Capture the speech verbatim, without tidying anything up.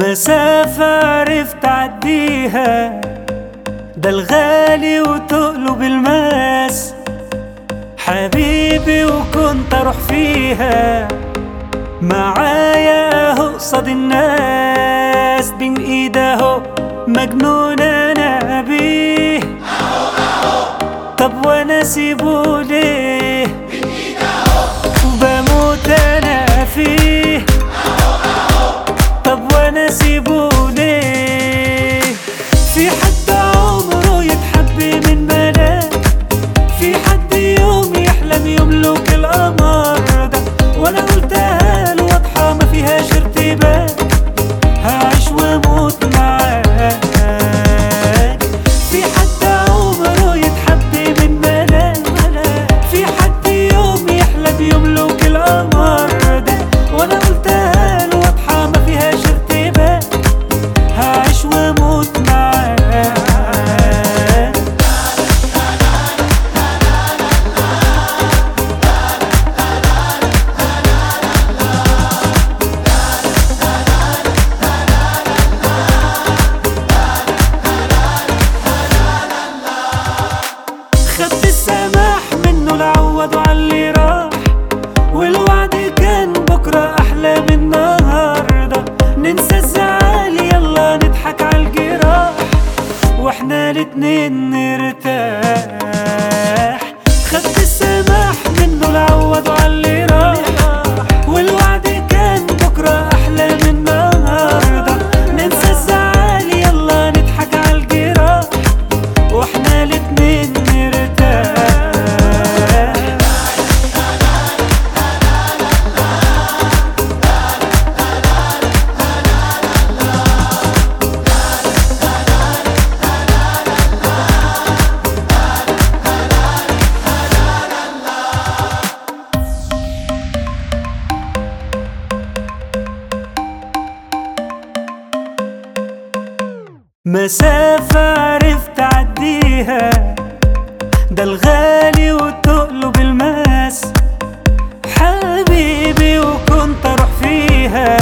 مسافة عرفت عديها، ده الغالي وتقلب الماس. حبيبي وكنت اروح فيها معايا اهو قصاد الناس، بين ايده اهو مجنون انا بيه. طب وانا اسيبه ليه؟ بين ايده اهو وبموت انا فيه. طب وانا اسيبه ليه؟ في حد عمره يتحب من ملاك، في حد يوم يحلم يملك القمر ده، وانا قلتها له واضحه ما فيهاش ارتباك، هعيش واموت معاك. في حد عمره يتحب من ملاك، في حد يوم يحلم يملك القمر ده، وانا قلتها له واضحه ما فيهاش ارتباك، هعيش واموت معاك. خدت السماح منه لعوض وعلي راح، والوعد كان بكرة أحلى من النهاردة. ننسى الزعل يلا نضحك عالجراح، واحنا الاتنين نرتاح. خدت السماح منه لعوض وعلي راح، والوعد كان بكرة أحلى من النهاردة. ننسى الزعل يلا نضحك عالجراح، واحنا الاتنين نرتاح. مسافة عرفت عديها، ده الغالي وتقلب الماس. حبيبي وكنت اروح فيها